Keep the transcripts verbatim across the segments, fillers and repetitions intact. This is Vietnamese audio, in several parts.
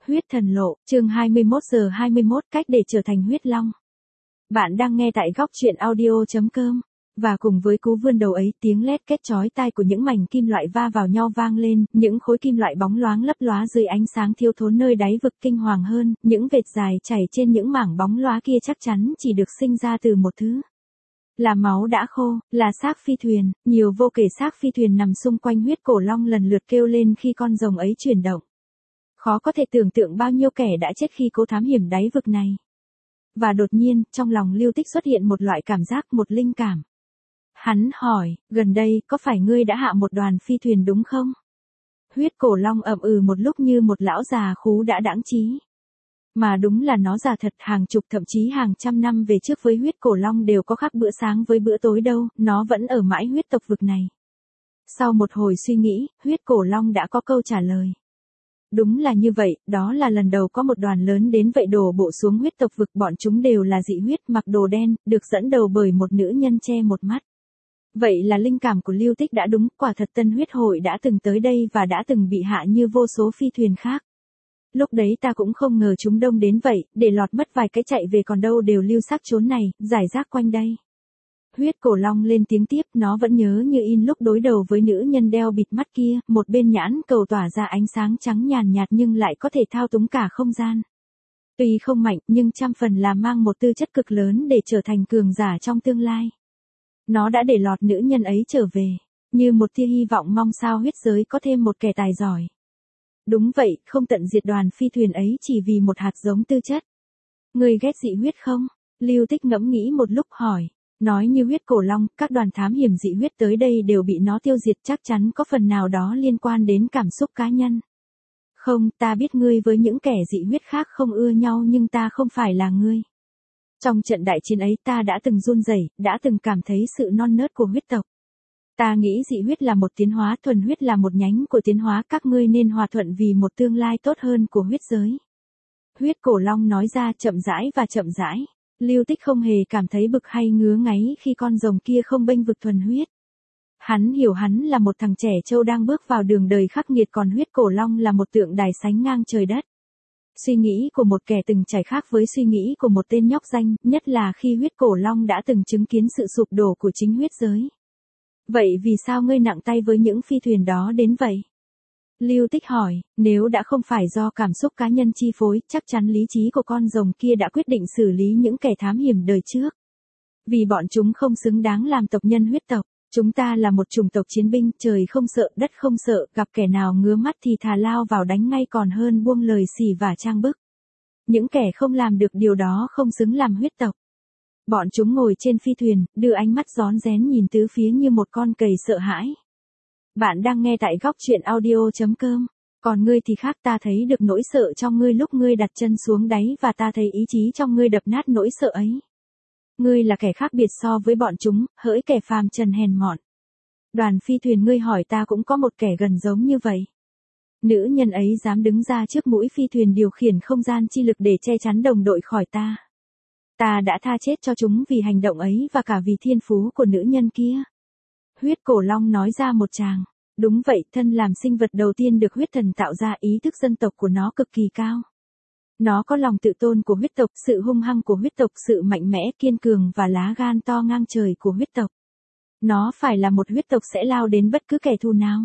Huyết thần lộ, chương hai mươi mốt giờ hai mươi mốt cách để trở thành huyết long. Bạn đang nghe tại góc truyện audio chấm com. Và cùng với cú vươn đầu ấy, tiếng lét két chói tai của những mảnh kim loại va vào nhau vang lên, những khối kim loại bóng loáng lấp lóa dưới ánh sáng thiếu thốn nơi đáy vực. Kinh hoàng hơn, những vệt dài chảy trên những mảng bóng loá kia chắc chắn chỉ được sinh ra từ một thứ. Là máu đã khô, là xác phi thuyền, nhiều vô kể xác phi thuyền nằm xung quanh huyết cổ long lần lượt kêu lên khi con rồng ấy chuyển động. Khó có thể tưởng tượng bao nhiêu kẻ đã chết khi cố thám hiểm đáy vực này. Và đột nhiên, trong lòng Lưu Tích xuất hiện một loại cảm giác, một linh cảm. Hắn hỏi, gần đây, có phải ngươi đã hạ một đoàn phi thuyền đúng không? Huyết cổ long ậm ừ một lúc như một lão già khú đã đãng trí. Mà đúng là nó già thật, hàng chục thậm chí hàng trăm năm về trước với huyết cổ long đều có khác bữa sáng với bữa tối đâu, nó vẫn ở mãi huyết tộc vực này. Sau một hồi suy nghĩ, huyết cổ long đã có câu trả lời. Đúng là như vậy, đó là lần đầu có một đoàn lớn đến vậy đổ bộ xuống huyết tộc vực, bọn chúng đều là dị huyết, mặc đồ đen, được dẫn đầu bởi một nữ nhân che một mắt. Vậy là linh cảm của Lưu Tích đã đúng, quả thật Tân Huyết Hội đã từng tới đây và đã từng bị hạ như vô số phi thuyền khác. Lúc đấy ta cũng không ngờ chúng đông đến vậy, để lọt mất vài cái chạy về còn đâu đều lưu xác chốn này, giải rác quanh đây. Huyết cổ long lên tiếng tiếp, nó vẫn nhớ như in lúc đối đầu với nữ nhân đeo bịt mắt kia, một bên nhãn cầu tỏa ra ánh sáng trắng nhàn nhạt nhưng lại có thể thao túng cả không gian. Tuy không mạnh, nhưng trăm phần là mang một tư chất cực lớn để trở thành cường giả trong tương lai. Nó đã để lọt nữ nhân ấy trở về, như một tia hy vọng mong sao huyết giới có thêm một kẻ tài giỏi. Đúng vậy, không tận diệt đoàn phi thuyền ấy chỉ vì một hạt giống tư chất. Ngươi ghét dị huyết không? Lưu Tích ngẫm nghĩ một lúc hỏi. Nói như huyết cổ long, các đoàn thám hiểm dị huyết tới đây đều bị nó tiêu diệt, chắc chắn có phần nào đó liên quan đến cảm xúc cá nhân. Không, ta biết ngươi với những kẻ dị huyết khác không ưa nhau nhưng ta không phải là ngươi. Trong trận đại chiến ấy ta đã từng run rẩy, đã từng cảm thấy sự non nớt của huyết tộc. Ta nghĩ dị huyết là một tiến hóa, thuần huyết là một nhánh của tiến hóa, các ngươi nên hòa thuận vì một tương lai tốt hơn của huyết giới. Huyết cổ long nói ra chậm rãi và chậm rãi. Lưu Tích không hề cảm thấy bực hay ngứa ngáy khi con rồng kia không bênh vực thuần huyết. Hắn hiểu hắn là một thằng trẻ trâu đang bước vào đường đời khắc nghiệt, còn huyết cổ long là một tượng đài sánh ngang trời đất. Suy nghĩ của một kẻ từng trải khác với suy nghĩ của một tên nhóc danh, nhất là khi huyết cổ long đã từng chứng kiến sự sụp đổ của chính huyết giới. Vậy vì sao ngươi nặng tay với những phi thuyền đó đến vậy? Lưu Tích hỏi, nếu đã không phải do cảm xúc cá nhân chi phối, chắc chắn lý trí của con rồng kia đã quyết định xử lý những kẻ thám hiểm đời trước. Vì bọn chúng không xứng đáng làm tộc nhân huyết tộc. Chúng ta là một chủng tộc chiến binh, trời không sợ, đất không sợ, gặp kẻ nào ngứa mắt thì thà lao vào đánh ngay còn hơn buông lời xỉ vả trang bức. Những kẻ không làm được điều đó không xứng làm huyết tộc. Bọn chúng ngồi trên phi thuyền, đưa ánh mắt rón rén nhìn tứ phía như một con cầy sợ hãi. Bạn đang nghe tại góc truyện audio chấm com. Còn ngươi thì khác, ta thấy được nỗi sợ trong ngươi lúc ngươi đặt chân xuống đáy và ta thấy ý chí trong ngươi đập nát nỗi sợ ấy. Ngươi là kẻ khác biệt so với bọn chúng, hỡi kẻ phàm trần hèn mọn. Đoàn phi thuyền ngươi hỏi ta cũng có một kẻ gần giống như vậy. Nữ nhân ấy dám đứng ra trước mũi phi thuyền điều khiển không gian chi lực để che chắn đồng đội khỏi ta. Ta đã tha chết cho chúng vì hành động ấy và cả vì thiên phú của nữ nhân kia. Huyết cổ long nói ra một tràng. Đúng vậy, thân làm sinh vật đầu tiên được huyết thần tạo ra, ý thức dân tộc của nó cực kỳ cao. Nó có lòng tự tôn của huyết tộc, sự hung hăng của huyết tộc, sự mạnh mẽ, kiên cường và lá gan to ngang trời của huyết tộc. Nó phải là một huyết tộc sẽ lao đến bất cứ kẻ thù nào.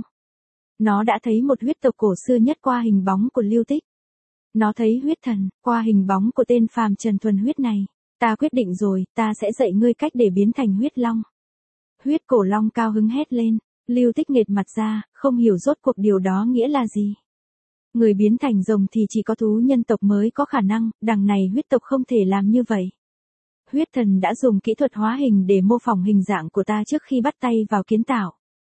Nó đã thấy một huyết tộc cổ xưa nhất qua hình bóng của Lưu Tích. Nó thấy huyết thần, qua hình bóng của tên phàm trần thuần huyết này. Ta quyết định rồi, ta sẽ dạy ngươi cách để biến thành huyết long. Huyết cổ long cao hứng hét lên. Lưu Tích nghệt mặt ra, không hiểu rốt cuộc điều đó nghĩa là gì. Người biến thành rồng thì chỉ có thú nhân tộc mới có khả năng, đằng này huyết tộc không thể làm như vậy. Huyết thần đã dùng kỹ thuật hóa hình để mô phỏng hình dạng của ta trước khi bắt tay vào kiến tạo.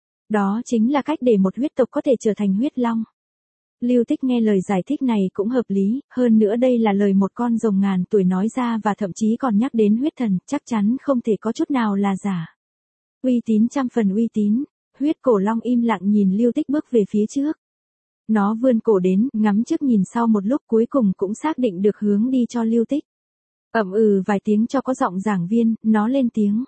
Đó chính là cách để một huyết tộc có thể trở thành huyết long. Lưu Tích nghe lời giải thích này cũng hợp lý, hơn nữa đây là lời một con rồng ngàn tuổi nói ra và thậm chí còn nhắc đến huyết thần, chắc chắn không thể có chút nào là giả. Uy tín trăm phần uy tín, huyết cổ long im lặng nhìn Lưu Tích bước về phía trước. Nó vươn cổ đến, ngắm trước nhìn sau một lúc cuối cùng cũng xác định được hướng đi cho Lưu Tích. Ậm ừ vài tiếng cho có giọng giảng viên, nó lên tiếng.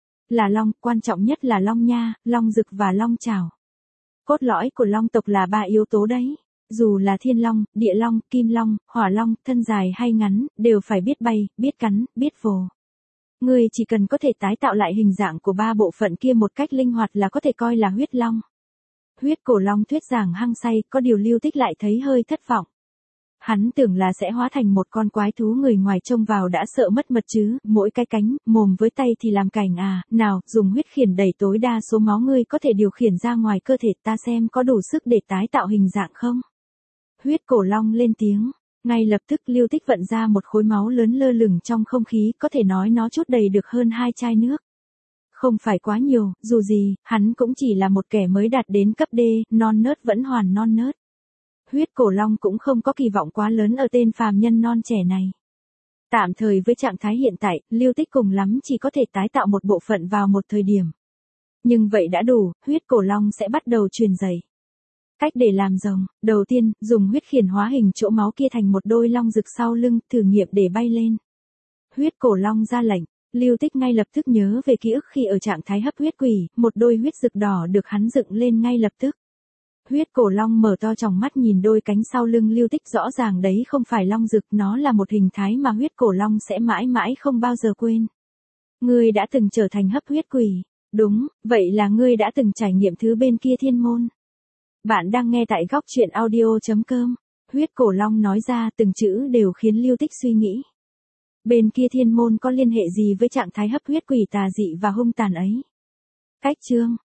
Là long, quan trọng nhất là long nha, long rực và long chảo. Cốt lõi của long tộc là ba yếu tố đấy. Dù là thiên long, địa long, kim long, hỏa long, thân dài hay ngắn, đều phải biết bay, biết cắn, biết vồ. Ngươi chỉ cần có thể tái tạo lại hình dạng của ba bộ phận kia một cách linh hoạt là có thể coi là huyết long. Huyết cổ long thuyết giảng hăng say, có điều Lưu Tích lại thấy hơi thất vọng. Hắn tưởng là sẽ hóa thành một con quái thú, người ngoài trông vào đã sợ mất mật chứ, mỗi cái cánh, mồm với tay thì làm cảnh à, nào, dùng huyết khiển đẩy tối đa số máu ngươi có thể điều khiển ra ngoài cơ thể, ta xem có đủ sức để tái tạo hình dạng không. Huyết cổ long lên tiếng, ngay lập tức Lưu Tích vận ra một khối máu lớn lơ lửng trong không khí, có thể nói nó chút đầy được hơn hai chai nước. Không phải quá nhiều, dù gì, hắn cũng chỉ là một kẻ mới đạt đến cấp D, non nớt vẫn hoàn non nớt. Huyết cổ long cũng không có kỳ vọng quá lớn ở tên phàm nhân non trẻ này. Tạm thời với trạng thái hiện tại, Lưu Tích cùng lắm chỉ có thể tái tạo một bộ phận vào một thời điểm. Nhưng vậy đã đủ, huyết cổ long sẽ bắt đầu truyền dạy. Cách để làm rồng, đầu tiên, dùng huyết khiển hóa hình chỗ máu kia thành một đôi long rực sau lưng, thử nghiệm để bay lên. Huyết cổ long ra lệnh, Lưu Tích ngay lập tức nhớ về ký ức khi ở trạng thái hấp huyết quỷ, một đôi huyết rực đỏ được hắn dựng lên ngay lập tức. Huyết cổ long mở to tròng mắt nhìn đôi cánh sau lưng Lưu Tích, rõ ràng đấy không phải long rực, nó là một hình thái mà huyết cổ long sẽ mãi mãi không bao giờ quên. Ngươi đã từng trở thành hấp huyết quỷ, đúng, vậy là ngươi đã từng trải nghiệm thứ bên kia thiên môn. Bạn đang nghe tại góc truyện audio chấm com. Huyết cổ long nói ra từng chữ đều khiến Lưu Tích suy nghĩ. Bên kia thiên môn có liên hệ gì với trạng thái hấp huyết quỷ tà dị và hung tàn ấy? Cách chương